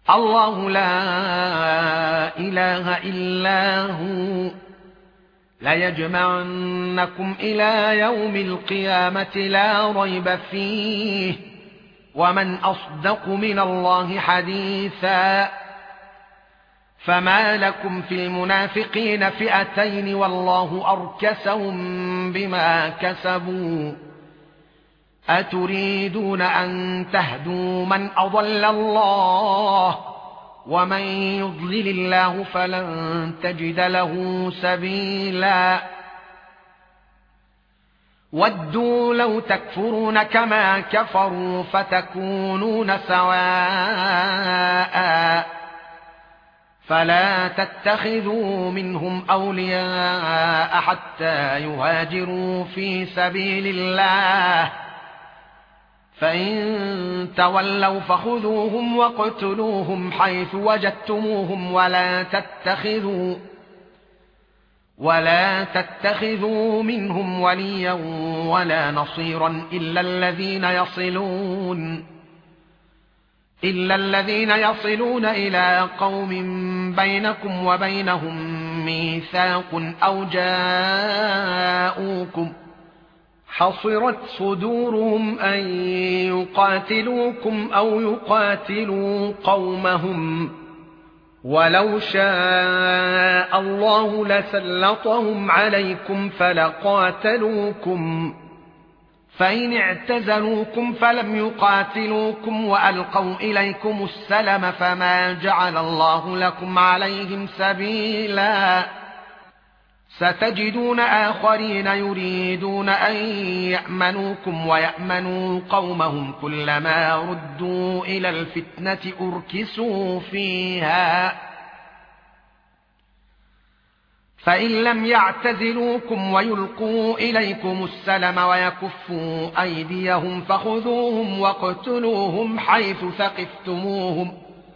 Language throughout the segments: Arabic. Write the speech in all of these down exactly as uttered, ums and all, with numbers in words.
الله لا إله إلا هو ليجمعنكم إلى يوم القيامة لا ريب فيه ومن أصدق من الله حديثا. فما لكم في المنافقين فئتين والله أركسهم بما كسبوا أتريدون أن تهدوا من أضل الله ومن يضلل الله فلن تجد له سبيلا. ودوا لو تكفرون كما كفروا فتكونون سواء فلا تتخذوا منهم أولياء حتى يهاجروا في سبيل الله فإن تولوا فخذوهم واقتلوهم حيث وجدتموهم ولا تتخذوا ولا تتخذوا منهم وليا ولا نصيرا إلا الذين يصلون إلا الذين يصلون إلى قوم بينكم وبينهم ميثاق أو جاءوكم حصرت صدورهم أن يقاتلوكم أو يقاتلوا قومهم ولو شاء الله لسلطهم عليكم فلقاتلوكم فإن اعتزلوكم فلم يقاتلوكم وألقوا إليكم السلم فما جعل الله لكم عليهم سبيلا. ستجدون آخرين يريدون أن يأمنوكم ويأمنوا قومهم كلما ردوا إلى الفتنة أركسوا فيها فإن لم يعتزلوكم ويلقوا إليكم السلم ويكفوا أيديهم فخذوهم واقتلوهم حيث ثقفتموهم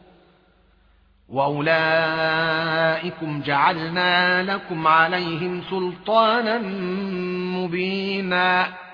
وأولئكم جعلنا لكم عليهم سلطانا مبينا.